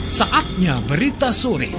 Saatnya berita sore.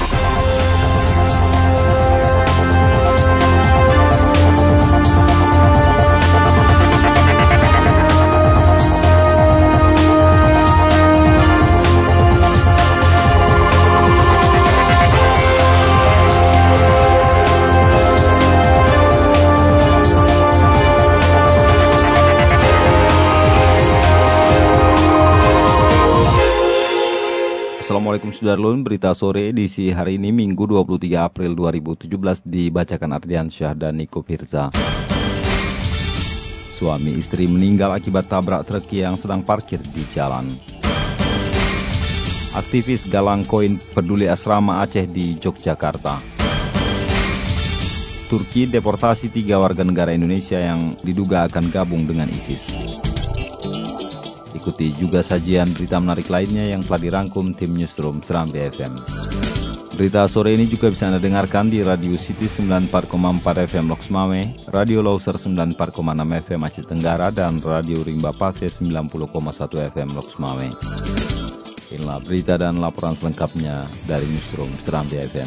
Assalamualaikum Sudarlun, berita sore edisi hari ini Minggu 23 April 2017 dibacakan Ardiansyah dan Niko Firza. Suami istri meninggal akibat tabrak truk yang sedang parkir di jalan. Aktivis galang koin peduli asrama Aceh di Yogyakarta. Turki deportasi 3 warga negara Indonesia yang diduga akan gabung dengan ISIS. Ikuti juga sajian berita menarik lainnya yang telah dirangkum tim Newsroom Serambi FM. Berita sore ini juga bisa Anda dengarkan di Radio City 94,4 FM Loks Mame, Radio Loser 94,6 FM Aceh Tenggara, dan Radio Rimba Pase 90,1 FM Loks Mame. Inilah berita dan laporan selengkapnya dari Newsroom Serambi FM.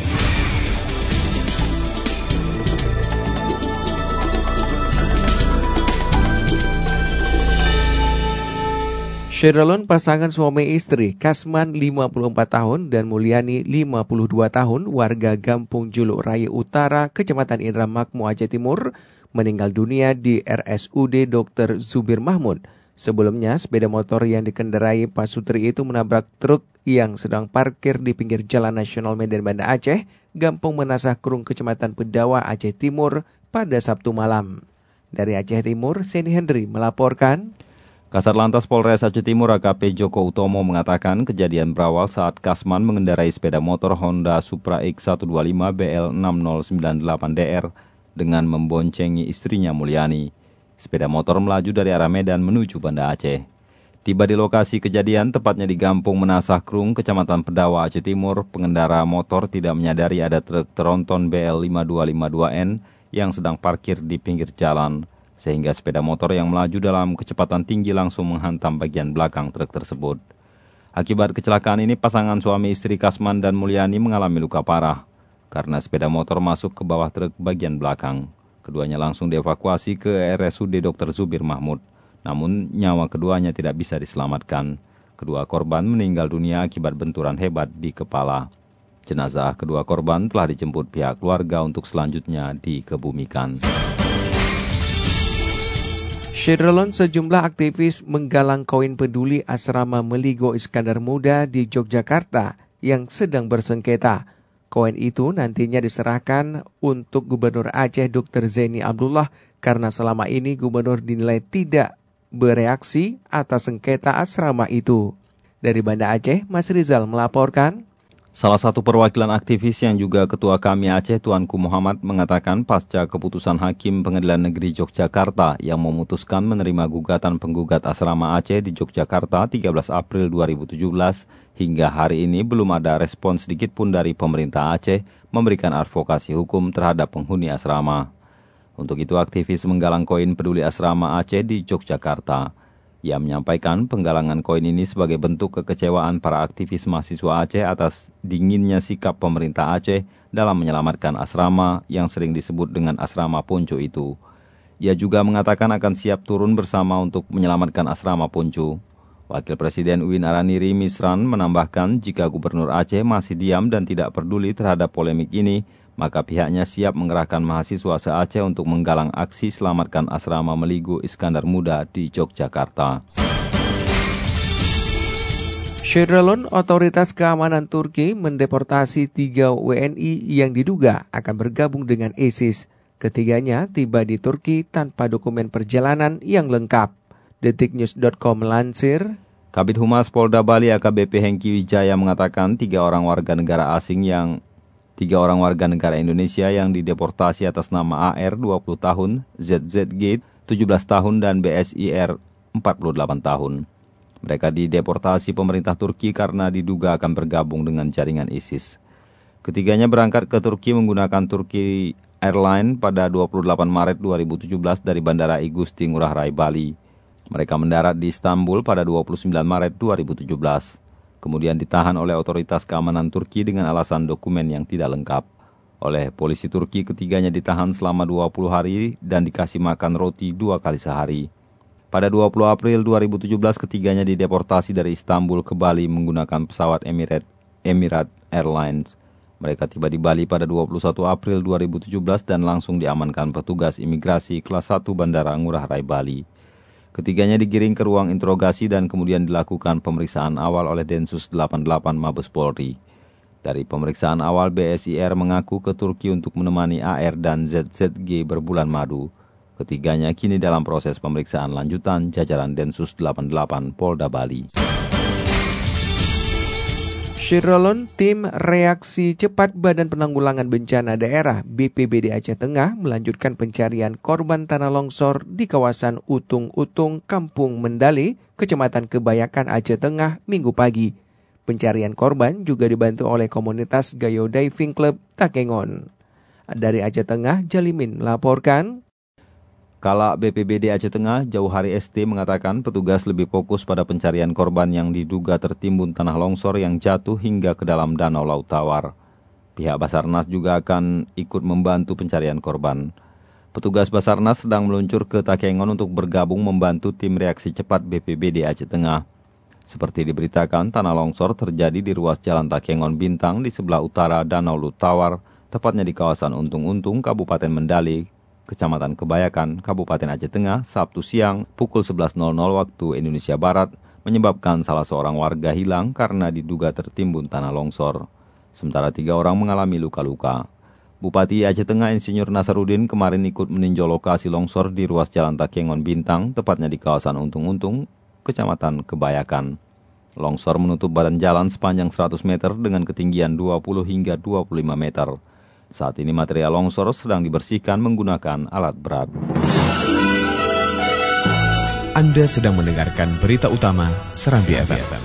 Syederlun pasangan suami istri Kasman 54 tahun dan Mulyani 52 tahun warga Gampung Juluk Raya Utara, Kecamatan Indramakmu Aceh Timur meninggal dunia di RSUD Dr. Zubir Mahmud. Sebelumnya sepeda motor yang dikendarai Pak Sutri itu menabrak truk yang sedang parkir di pinggir Jalan Nasional Medan Banda Aceh, Gampung Menasah Krung, Kecamatan Pedawa, Aceh Timur pada Sabtu malam. Dari Aceh Timur, Seni Henry melaporkan. Kasatlantas Polres Aceh Timur AKP Joko Utomo mengatakan kejadian berawal saat Kasman mengendarai sepeda motor Honda Supra X125 BL6098DR dengan memboncengi istrinya Mulyani. Sepeda motor melaju dari arah Medan menuju Banda Aceh. Tiba di lokasi kejadian, tepatnya di Gampung Menasah Krung, Kecamatan Pedawa, Aceh Timur, pengendara motor tidak menyadari ada truk tronton BL5252N yang sedang parkir di pinggir jalan, sehingga sepeda motor yang melaju dalam kecepatan tinggi langsung menghantam bagian belakang truk tersebut. Akibat kecelakaan ini, pasangan suami istri Kasman dan Mulyani mengalami luka parah karena sepeda motor masuk ke bawah truk bagian belakang. Keduanya langsung dievakuasi ke RSUD Dr. Zubir Mahmud, namun nyawa keduanya tidak bisa diselamatkan. Kedua korban meninggal dunia akibat benturan hebat di kepala. Jenazah kedua korban telah dijemput pihak keluarga untuk selanjutnya dikebumikan. Syederlun sejumlah aktivis menggalang koin peduli asrama Meligo Iskandar Muda di Yogyakarta yang sedang bersengketa. Koin itu nantinya diserahkan untuk Gubernur Aceh Dr. Zaini Abdullah karena selama ini Gubernur dinilai tidak bereaksi atas sengketa asrama itu. Dari Banda Aceh, Mas Rizal melaporkan. Salah satu perwakilan aktivis yang juga Ketua KAMI Aceh, Tuanku Muhammad, mengatakan pasca keputusan Hakim Pengadilan Negeri Yogyakarta yang memutuskan menerima gugatan penggugat asrama Aceh di Yogyakarta 13 April 2017, hingga hari ini belum ada respon sedikit pun dari pemerintah Aceh memberikan advokasi hukum terhadap penghuni asrama. Untuk itu aktivis menggalang koin peduli asrama Aceh di Yogyakarta. Ia menyampaikan penggalangan koin ini sebagai bentuk kekecewaan para aktivis mahasiswa Aceh atas dinginnya sikap pemerintah Aceh dalam menyelamatkan asrama yang sering disebut dengan asrama Ponco itu. Ia juga mengatakan akan siap turun bersama untuk menyelamatkan asrama Ponco. Wakil Presiden UIN Araniri Misran menambahkan jika Gubernur Aceh masih diam dan tidak peduli terhadap polemik ini, maka pihaknya siap mengerahkan mahasiswa se-Aceh untuk menggalang aksi selamatkan asrama Meligo Iskandar Muda di Yogyakarta. Syederlun, otoritas keamanan Turki mendeportasi 3 WNI yang diduga akan bergabung dengan ISIS. Ketiganya tiba di Turki tanpa dokumen perjalanan yang lengkap. Detiknews.com melansir. Kabid Humas Polda Bali AKBP Hengki Wijaya mengatakan 3 orang warga negara Indonesia yang dideportasi atas nama AR 20 tahun, ZZG 17 tahun, dan BSIR 48 tahun. Mereka dideportasi pemerintah Turki karena diduga akan bergabung dengan jaringan ISIS. Ketiganya berangkat ke Turki menggunakan Turki Airline pada 28 Maret 2017 dari Bandara I Gusti Ngurah Rai, Bali. Mereka mendarat di Istanbul pada 29 Maret 2017. kemudian ditahan oleh otoritas keamanan Turki dengan alasan dokumen yang tidak lengkap. Oleh polisi Turki, ketiganya ditahan selama 20 hari dan dikasih makan roti 2 kali sehari. Pada 20 April 2017, ketiganya dideportasi dari Istanbul ke Bali menggunakan pesawat Emirates Airlines. Mereka tiba di Bali pada 21 April 2017 dan langsung diamankan petugas imigrasi kelas 1 Bandara Ngurah Rai Bali. Ketiganya digiring ke ruang interogasi dan kemudian dilakukan pemeriksaan awal oleh Densus 88 Mabes Polri. Dari pemeriksaan awal, BSIR mengaku ke Turki untuk menemani AR dan ZZG berbulan madu. Ketiganya kini dalam proses pemeriksaan lanjutan jajaran Densus 88 Polda Bali. Syirolon, tim reaksi cepat Badan Penanggulangan Bencana Daerah BPBD Aceh Tengah melanjutkan pencarian korban tanah longsor di kawasan Utung-Utung, Kampung Mendali, Kecamatan Kebayakan, Aceh Tengah, Minggu pagi. Pencarian korban juga dibantu oleh komunitas Gayo Diving Club Takengon. Dari Aceh Tengah, Jalimin melaporkan. Kala BPBD Aceh Tengah, Jauhari ST mengatakan petugas lebih fokus pada pencarian korban yang diduga tertimbun tanah longsor yang jatuh hingga ke dalam Danau Laut Tawar. Pihak Basarnas juga akan ikut membantu pencarian korban. Petugas Basarnas sedang meluncur ke Takengon untuk bergabung membantu tim reaksi cepat BPBD Aceh Tengah. Seperti diberitakan, tanah longsor terjadi di ruas Jalan Takengon Bintang di sebelah utara Danau Laut Tawar, tepatnya di kawasan Untung-Untung, Kabupaten Mendali, Kecamatan Kebayakan, Kabupaten Aceh Tengah, Sabtu siang pukul 11.00 waktu Indonesia Barat, menyebabkan salah seorang warga hilang karena diduga tertimbun tanah longsor. Sementara 3 orang mengalami luka-luka. Bupati Aceh Tengah Insinyur Nasaruddin kemarin ikut meninjau lokasi longsor di ruas Jalan Takengon Bintang, tepatnya di kawasan Untung-Untung, Kecamatan Kebayakan. Longsor menutup badan jalan sepanjang 100 meter dengan ketinggian 20 hingga 25 meter. Saat ini material longsor sedang dibersihkan menggunakan alat berat. Anda sedang mendengarkan berita utama Serambi FM.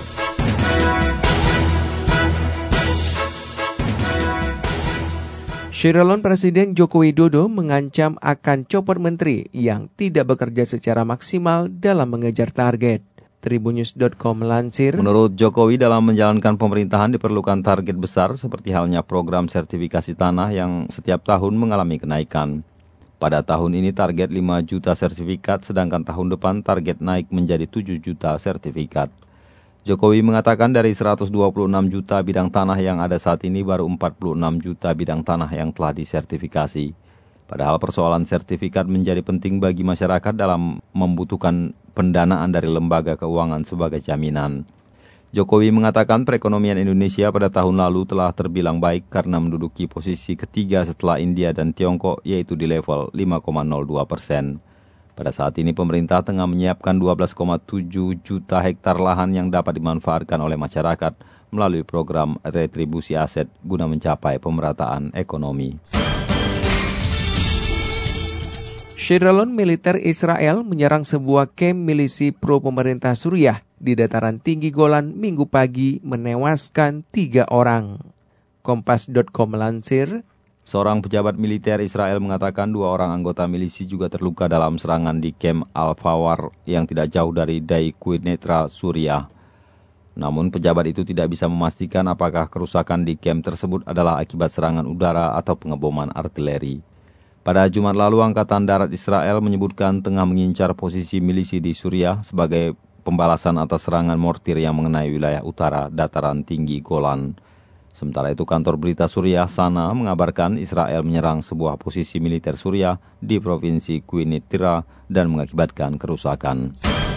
Syirolon, Presiden Joko Widodo mengancam akan copot menteri yang tidak bekerja secara maksimal dalam mengejar target. Tribunnews.com melansir. Menurut Jokowi, dalam menjalankan pemerintahan diperlukan target besar seperti halnya program sertifikasi tanah yang setiap tahun mengalami kenaikan. Pada tahun ini target 5 juta sertifikat, sedangkan tahun depan target naik menjadi 7 juta sertifikat. Jokowi mengatakan dari 126 juta bidang tanah yang ada saat ini, baru 46 juta bidang tanah yang telah disertifikasi. Padahal persoalan sertifikat menjadi penting bagi masyarakat dalam membutuhkan pendanaan dari lembaga keuangan sebagai jaminan. Jokowi mengatakan perekonomian Indonesia pada tahun lalu telah terbilang baik karena menduduki posisi ketiga setelah India dan Tiongkok, yaitu di level 5,02%. Pada saat ini pemerintah tengah menyiapkan 12,7 juta hektar lahan yang dapat dimanfaatkan oleh masyarakat melalui program retribusi aset guna mencapai pemerataan ekonomi. Syirolon, militer Israel menyerang sebuah kamp milisi pro-pemerintah Suriah di dataran tinggi Golan Minggu pagi, menewaskan 3 orang. Kompas.com melansir. Seorang pejabat militer Israel mengatakan 2 orang anggota milisi juga terluka dalam serangan di kamp Al-Fawar yang tidak jauh dari Dai Quneitra, Suriah. Namun pejabat itu tidak bisa memastikan apakah kerusakan di kamp tersebut adalah akibat serangan udara atau pengeboman artileri. Pada Jumat lalu, Angkatan Darat Israel menyebutkan tengah mengincar posisi milisi di Suriah sebagai pembalasan atas serangan mortir yang mengenai wilayah utara dataran tinggi Golan. Sementara itu, kantor berita Suriah Sana mengabarkan Israel menyerang sebuah posisi militer Suriah di provinsi Quneitra dan mengakibatkan kerusakan.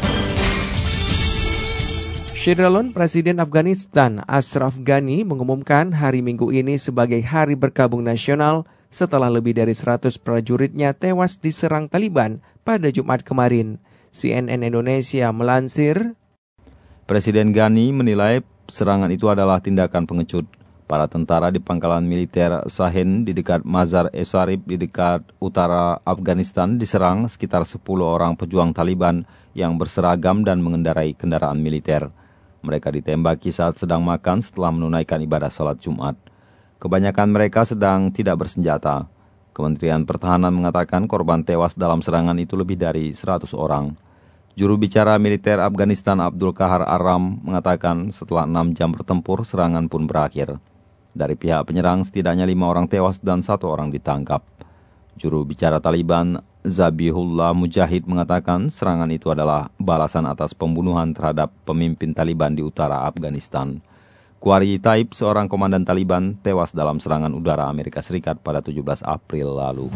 Syirolon, Presiden Afghanistan Ashraf Ghani mengumumkan hari Minggu ini sebagai Hari Berkabung Nasional setelah lebih dari 100 prajuritnya tewas diserang Taliban pada Jumat kemarin. CNN Indonesia melansir. Presiden Ghani menilai serangan itu adalah tindakan pengecut. Para tentara di pangkalan militer Sahin di dekat Mazar-e-Sharif di dekat utara Afghanistan diserang sekitar 10 orang pejuang Taliban yang berseragam dan mengendarai kendaraan militer. Mereka ditembaki saat sedang makan setelah menunaikan ibadah salat Jumat. Kebanyakan mereka sedang tidak bersenjata. Kementerian Pertahanan mengatakan korban tewas dalam serangan itu lebih dari 100 orang. Juru bicara militer Afghanistan Abdul Qahar Aram mengatakan setelah 6 jam bertempur, serangan pun berakhir. Dari pihak penyerang, setidaknya 5 orang tewas dan 1 orang ditangkap. Juru bicara Taliban Zabihullah Mujahid mengatakan serangan itu adalah balasan atas pembunuhan terhadap pemimpin Taliban di utara Afghanistan. Qari Taib, seorang komandan Taliban, tewas dalam serangan udara Amerika Serikat pada 17 April lalu.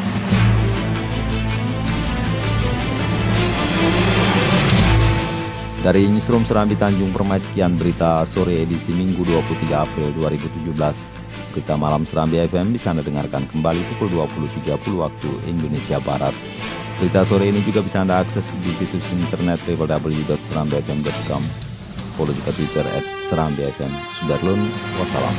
Dari Newsroom Serambi Tanjung Permai, sekian berita sore edisi Minggu 23 April 2017. Berita malam Serambi FM bisa Anda dengarkan kembali pukul 20.30 waktu Indonesia Barat. Berita sore ini juga bisa Anda akses di situs internet www.serambifm.com. Follow juga Twitter @serambifm. Sudarlun, wassalam.